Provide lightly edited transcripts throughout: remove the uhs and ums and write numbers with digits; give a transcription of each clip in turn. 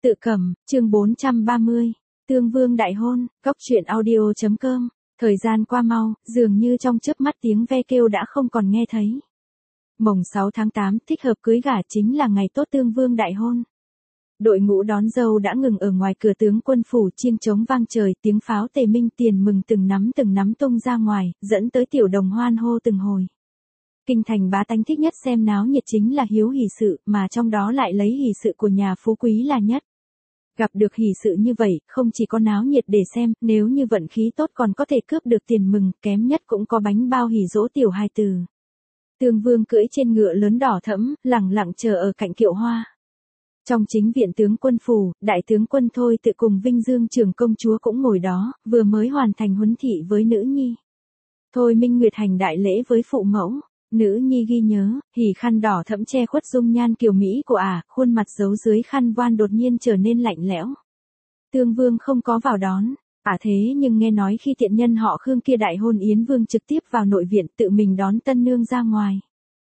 Tự cầm, chương 430. Tương Vương đại hôn, góc truyện audio.com. Thời gian qua mau, dường như trong chớp mắt tiếng ve kêu đã không còn nghe thấy. Mồng 6 tháng 8 thích hợp cưới gả chính là ngày tốt Tương Vương đại hôn. Đội ngũ đón dâu đã ngừng ở ngoài cửa tướng quân phủ, chiêng trống vang trời, tiếng pháo tề minh tiền mừng từng nắm tung ra ngoài, dẫn tới tiểu đồng hoan hô từng hồi. Kinh thành bá tánh thích nhất xem náo nhiệt chính là hiếu hỷ sự, mà trong đó lại lấy hỷ sự của nhà phú quý là nhất. Gặp được hỷ sự như vậy, không chỉ có náo nhiệt để xem, nếu như vận khí tốt còn có thể cướp được tiền mừng, kém nhất cũng có bánh bao hỷ dỗ tiểu hài tử. Tương Vương cưỡi trên ngựa lớn đỏ thẫm, lẳng lặng chờ ở cạnh kiệu hoa. Trong chính viện tướng quân phủ, đại tướng quân Thôi Tự cùng Vinh Dương trưởng công chúa cũng ngồi đó, vừa mới hoàn thành huấn thị với nữ nhi. Thôi Minh Nguyệt hành đại lễ với phụ mẫu. Nữ nhi ghi nhớ, hỉ khăn đỏ thẫm che khuất dung nhan kiều mỹ của khuôn mặt giấu dưới khăn voan đột nhiên trở nên lạnh lẽo. Tương Vương không có vào đón, thế nhưng nghe nói khi tiện nhân họ Khương kia đại hôn Yến Vương trực tiếp vào nội viện tự mình đón tân nương ra ngoài.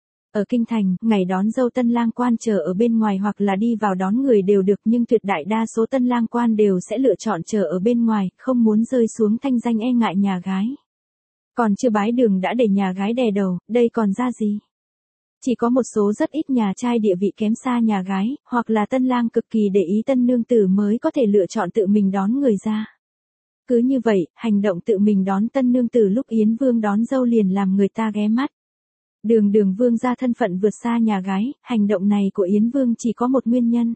Ở kinh thành, ngày đón dâu tân lang quan chờ ở bên ngoài hoặc là đi vào đón người đều được, nhưng tuyệt đại đa số tân lang quan đều sẽ lựa chọn chờ ở bên ngoài, không muốn rơi xuống thanh danh e ngại nhà gái. Còn chưa bái đường đã để nhà gái đè đầu, đây còn ra gì? Chỉ có một số rất ít nhà trai địa vị kém xa nhà gái, hoặc là tân lang cực kỳ để ý tân nương tử mới có thể lựa chọn tự mình đón người ra. Cứ như vậy, hành động tự mình đón tân nương tử lúc Yến Vương đón dâu liền làm người ta ghé mắt. Đường Vương ra thân phận vượt xa nhà gái, hành động này của Yến Vương chỉ có một nguyên nhân.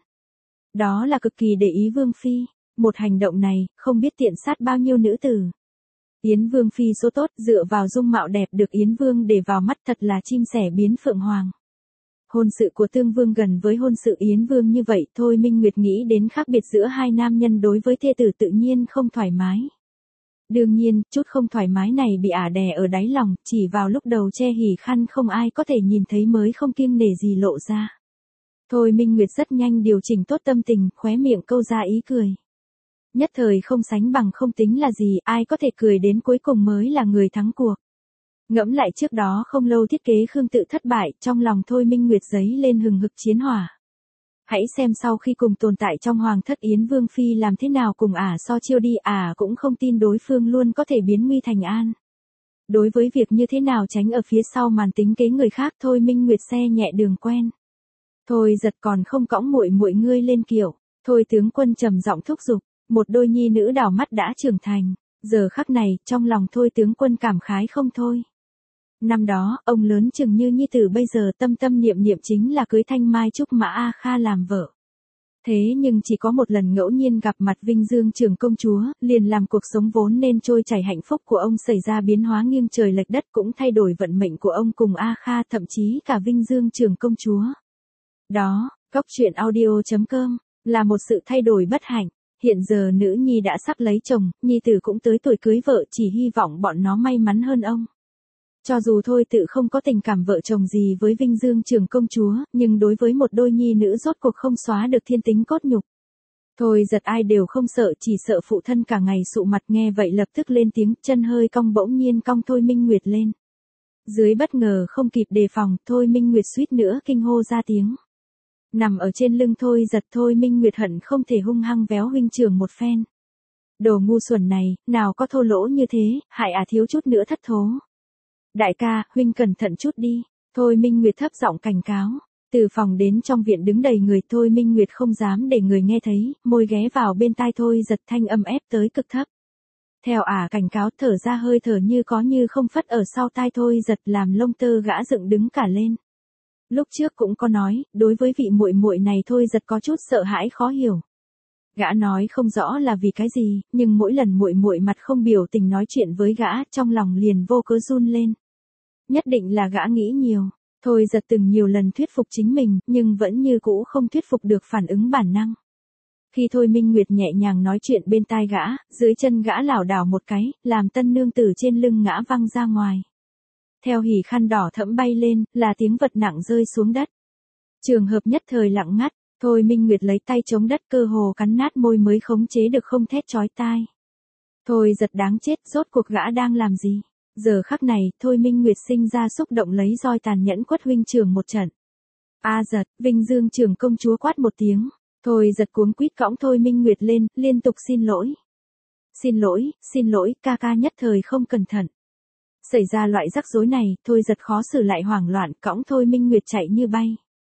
Đó là cực kỳ để ý Vương Phi, một hành động này, không biết tiện sát bao nhiêu nữ tử. Yến Vương Phi số tốt, dựa vào dung mạo đẹp được Yến Vương để vào mắt thật là chim sẻ biến phượng hoàng. Hôn sự của Tương Vương gần với hôn sự Yến Vương như vậy, Thôi Minh Nguyệt nghĩ đến khác biệt giữa hai nam nhân đối với thê tử tự nhiên không thoải mái. Đương nhiên, chút không thoải mái này bị đè ở đáy lòng, chỉ vào lúc đầu che hỉ khăn không ai có thể nhìn thấy mới không kiêng nể gì lộ ra. Thôi Minh Nguyệt rất nhanh điều chỉnh tốt tâm tình, khóe miệng câu ra ý cười. Nhất thời không sánh bằng không tính là gì, ai có thể cười đến cuối cùng mới là người thắng cuộc. Ngẫm lại trước đó không lâu thiết kế Khương Tự thất bại, trong lòng Thôi Minh Nguyệt giấy lên hừng hực chiến hỏa. Hãy xem sau khi cùng tồn tại trong hoàng thất Yến Vương Phi làm thế nào cùng so chiêu đi, cũng không tin đối phương luôn có thể biến nguy thành an. Đối với việc như thế nào tránh ở phía sau màn tính kế người khác, Thôi Minh Nguyệt xe nhẹ đường quen. Thôi giật còn không cõng muội muội ngươi lên kiệu. Thôi tướng quân trầm giọng thúc giục. Một đôi nhi nữ đào mắt đã trưởng thành, giờ khắc này, trong lòng Thôi tướng quân cảm khái không thôi. Năm đó, ông lớn chừng như nhi tử bây giờ tâm niệm chính là cưới Thanh Mai Trúc Mã A Kha làm vợ. Thế nhưng chỉ có một lần ngẫu nhiên gặp mặt Vinh Dương trưởng công chúa, liền làm cuộc sống vốn nên trôi chảy hạnh phúc của ông xảy ra biến hóa nghiêng trời lệch đất, cũng thay đổi vận mệnh của ông cùng A Kha, thậm chí cả Vinh Dương trưởng công chúa. Đó, góc truyện audio.com, là một sự thay đổi bất hạnh. Hiện giờ nữ nhi đã sắp lấy chồng, nhi tử cũng tới tuổi cưới vợ, chỉ hy vọng bọn nó may mắn hơn ông. Cho dù Thôi Tự không có tình cảm vợ chồng gì với Vinh Dương trưởng công chúa, nhưng đối với một đôi nhi nữ rốt cuộc không xóa được thiên tính cốt nhục. Thôi giật ai đều không sợ, chỉ sợ phụ thân cả ngày sụ mặt, nghe vậy lập tức lên tiếng, chân hơi cong bỗng nhiên cong Thôi Minh Nguyệt lên. Dưới bất ngờ không kịp đề phòng, Thôi Minh Nguyệt suýt nữa kinh hô ra tiếng. Nằm ở trên lưng Thôi giật, Thôi Minh Nguyệt hận không thể hung hăng véo huynh trưởng một phen. Đồ ngu xuẩn này, nào có thô lỗ như thế, hại thiếu chút nữa thất thố. Đại ca, huynh cẩn thận chút đi. Thôi Minh Nguyệt thấp giọng cảnh cáo. Từ phòng đến trong viện đứng đầy người, Thôi Minh Nguyệt không dám để người nghe thấy, môi ghé vào bên tai Thôi giật, thanh âm ép tới cực thấp. Theo cảnh cáo, thở ra hơi thở như có như không phất ở sau tai Thôi giật, làm lông tơ gã dựng đứng cả lên. Lúc trước cũng có nói, đối với vị muội muội này Thôi giật có chút sợ hãi khó hiểu. Gã nói không rõ là vì cái gì, nhưng mỗi lần muội muội mặt không biểu tình nói chuyện với gã, trong lòng liền vô cớ run lên. Nhất định là gã nghĩ nhiều. Thôi giật từng nhiều lần thuyết phục chính mình, nhưng vẫn như cũ không thuyết phục được phản ứng bản năng. Khi Thôi Minh Nguyệt nhẹ nhàng nói chuyện bên tai gã, dưới chân gã lảo đảo một cái, làm tân nương tử trên lưng ngã văng ra ngoài. Theo hỉ khăn đỏ thẫm bay lên, là tiếng vật nặng rơi xuống đất. Trường hợp nhất thời lặng ngắt, Thôi Minh Nguyệt lấy tay chống đất, cơ hồ cắn nát môi mới khống chế được không thét chói tai. Thôi giật đáng chết, rốt cuộc gã đang làm gì? Giờ khắc này, Thôi Minh Nguyệt sinh ra xúc động lấy roi tàn nhẫn quất huynh trưởng một trận. Giật, Vinh Dương trưởng công chúa quát một tiếng. Thôi giật cuống quýt cõng Thôi Minh Nguyệt lên, liên tục xin lỗi. Xin lỗi, ca ca nhất thời không cẩn thận. Xảy ra loại rắc rối này, Thôi giật khó xử lại hoảng loạn, cõng Thôi Minh Nguyệt chạy như bay.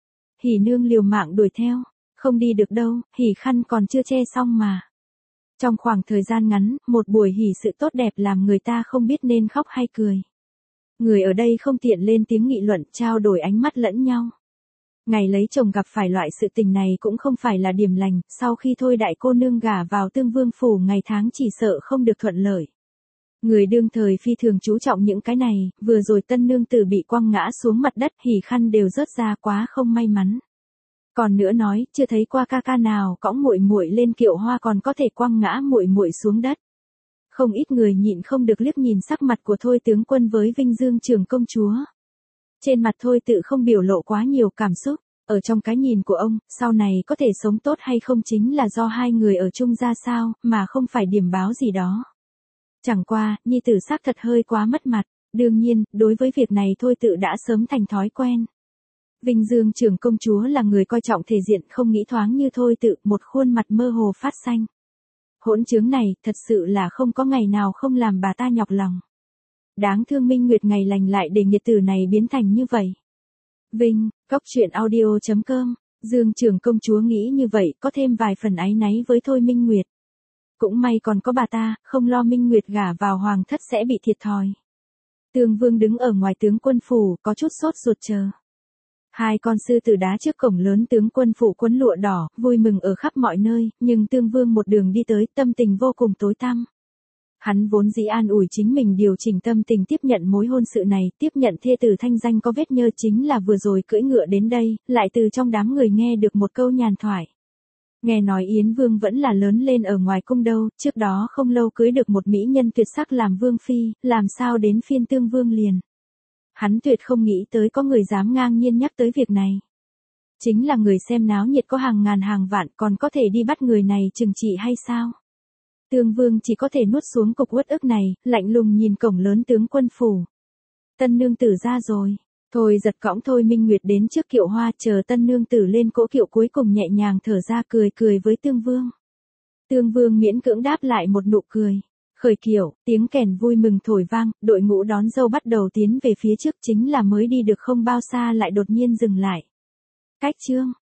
Hỉ nương liều mạng đuổi theo, không đi được đâu, hỉ khăn còn chưa che xong mà. Trong khoảng thời gian ngắn, một buổi hỉ sự tốt đẹp làm người ta không biết nên khóc hay cười. Người ở đây không tiện lên tiếng nghị luận, trao đổi ánh mắt lẫn nhau. Ngày lấy chồng gặp phải loại sự tình này cũng không phải là điểm lành, sau khi Thôi đại cô nương gả vào Tương Vương phủ ngày tháng chỉ sợ không được thuận lợi. Người đương thời phi thường chú trọng những cái này, vừa rồi tân nương tử bị quăng ngã xuống mặt đất, hỉ khăn đều rớt ra, quá không may mắn. Còn nữa nói, chưa thấy qua ca ca nào cõng muội muội lên kiệu hoa còn có thể quăng ngã muội muội xuống đất. Không ít người nhịn không được liếc nhìn sắc mặt của Thôi tướng quân với Vinh Dương trưởng công chúa. Trên mặt Thôi tự không biểu lộ quá nhiều cảm xúc, ở trong cái nhìn của ông, sau này có thể sống tốt hay không chính là do hai người ở chung ra sao, mà không phải điểm báo gì đó. Chẳng qua, nhi tử xác thật hơi quá mất mặt, đương nhiên, đối với việc này Thôi tự đã sớm thành thói quen. Vinh Dương trưởng công chúa là người coi trọng thể diện, không nghĩ thoáng như Thôi tự, một khuôn mặt mơ hồ phát xanh. Hỗn chứng này, thật sự là không có ngày nào không làm bà ta nhọc lòng. Đáng thương Minh Nguyệt ngày lành lại để nghiệt tử này biến thành như vậy. Vinh, Cóc Truyện Audio.com, Dương trưởng công chúa nghĩ như vậy có thêm vài phần áy náy với Thôi Minh Nguyệt. Cũng may còn có bà ta, không lo Minh Nguyệt gả vào hoàng thất sẽ bị thiệt thòi. Tương Vương đứng ở ngoài tướng quân phủ, có chút sốt ruột chờ. Hai con sư tử đá trước cổng lớn tướng quân phủ quấn lụa đỏ, vui mừng ở khắp mọi nơi, nhưng Tương Vương một đường đi tới, tâm tình vô cùng tối tăm. Hắn vốn dĩ an ủi chính mình điều chỉnh tâm tình tiếp nhận mối hôn sự này, tiếp nhận thê tử thanh danh có vết nhơ chính là vừa rồi cưỡi ngựa đến đây, lại từ trong đám người nghe được một câu nhàn thoại. Nghe nói Yến Vương vẫn là lớn lên ở ngoài cung đâu, trước đó không lâu cưới được một mỹ nhân tuyệt sắc làm vương phi, làm sao đến phiên Tương Vương liền. Hắn tuyệt không nghĩ tới có người dám ngang nhiên nhắc tới việc này. Chính là người xem náo nhiệt có hàng ngàn hàng vạn còn có thể đi bắt người này trừng trị hay sao? Tương Vương chỉ có thể nuốt xuống cục uất ức này, lạnh lùng nhìn cổng lớn tướng quân phủ. Tân nương tử ra rồi. Thôi giật cõng Thôi Minh Nguyệt đến trước kiệu hoa, chờ tân nương tử lên cỗ kiệu cuối cùng nhẹ nhàng thở ra cười cười với Tương Vương. Tương Vương miễn cưỡng đáp lại một nụ cười. Khởi kiệu, tiếng kèn vui mừng thổi vang, đội ngũ đón dâu bắt đầu tiến về phía trước, chính là mới đi được không bao xa lại đột nhiên dừng lại. Cách chương